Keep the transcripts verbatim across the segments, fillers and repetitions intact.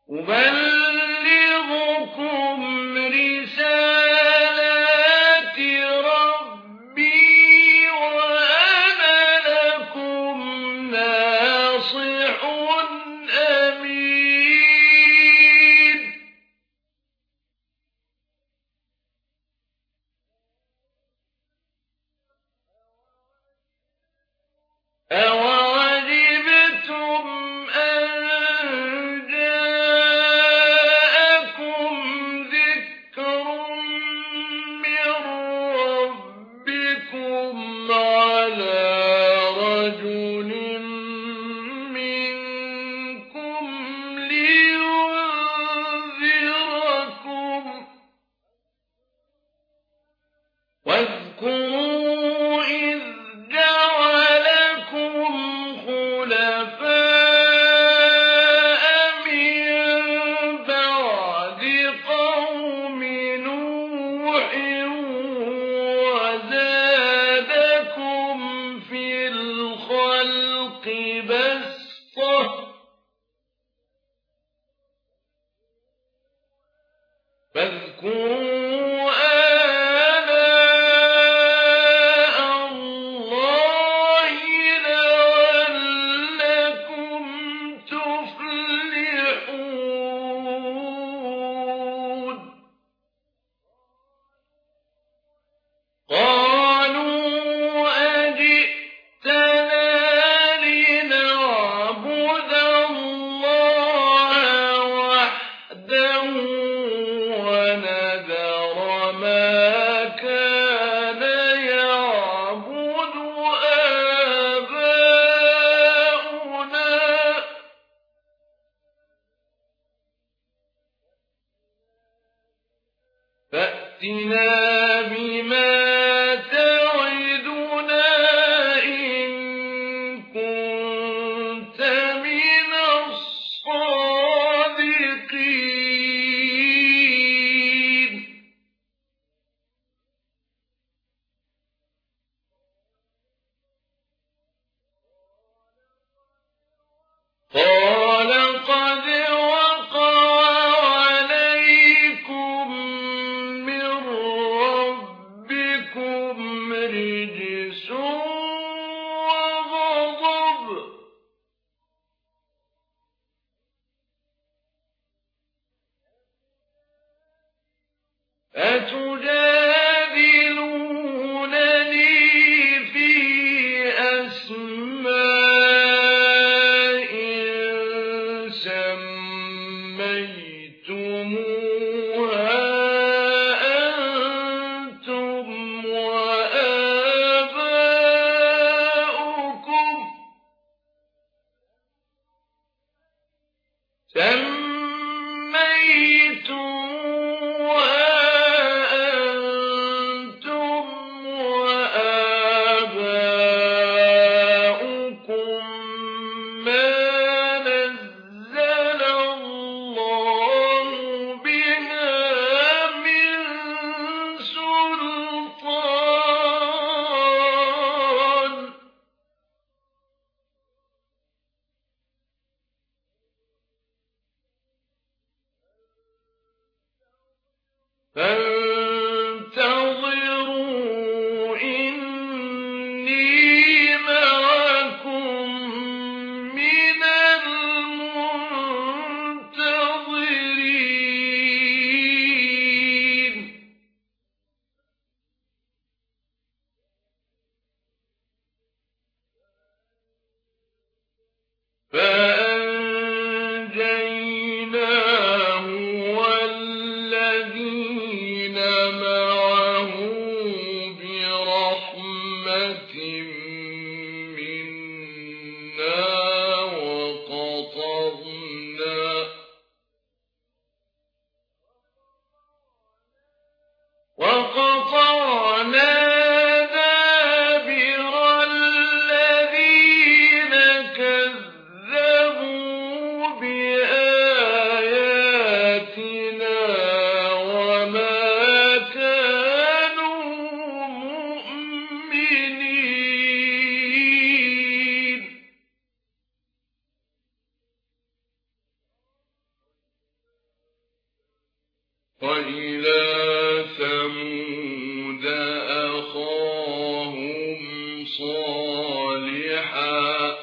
أبلغكم رسالات ربي وأنا لكم ناصح أمين. أَوَعَجِبْتُمْ أَن جَاءَكُمْ ذِكْرٌ مِّن رَّبِّكُمْ عَلَىٰ رَجُلٍ مِّنكُمْ لِيُنذِرَكُمْ ۚ واذكروا إذ جعلكم خلفاء من بعد قوم نوح وزادكم في الخلق بسطة ۖ فاذكروا آلاء الله لعلكم تفلحون. قالوا أجئتنا لنعبد الله وحده ونذر ما كان يعبد آباؤنا، فأتنا بما تعدنا إن كنت من الصادقين. قال قد وقع عليكم من ربكم رجس وغضب، أتجادلونني في أسماء سميتموها أنتم وآباؤكم سميتموها أنتم وآباؤكم ما نزل الله بها من سلطان، فانتظروا إني معكم من المنتظرين. فأنجيناه والذين وإلى ثمود أخاهم صالحا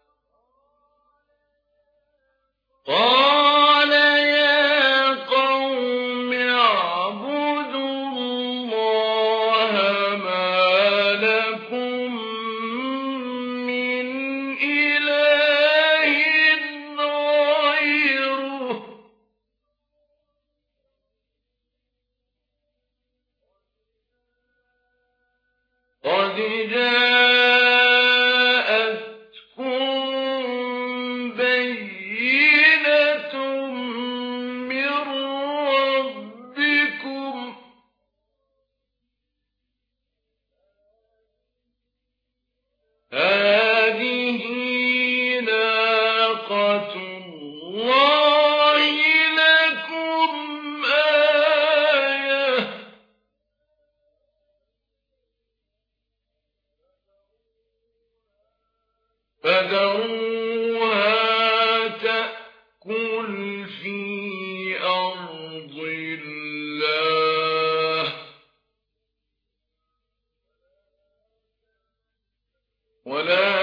قال يا قوم اعبدوا الله ما لكم من إله غيره قد جاءتكم بينة من ربكم هذه ناقة الله لكم آية فذروها تأكل في أرض الله ولا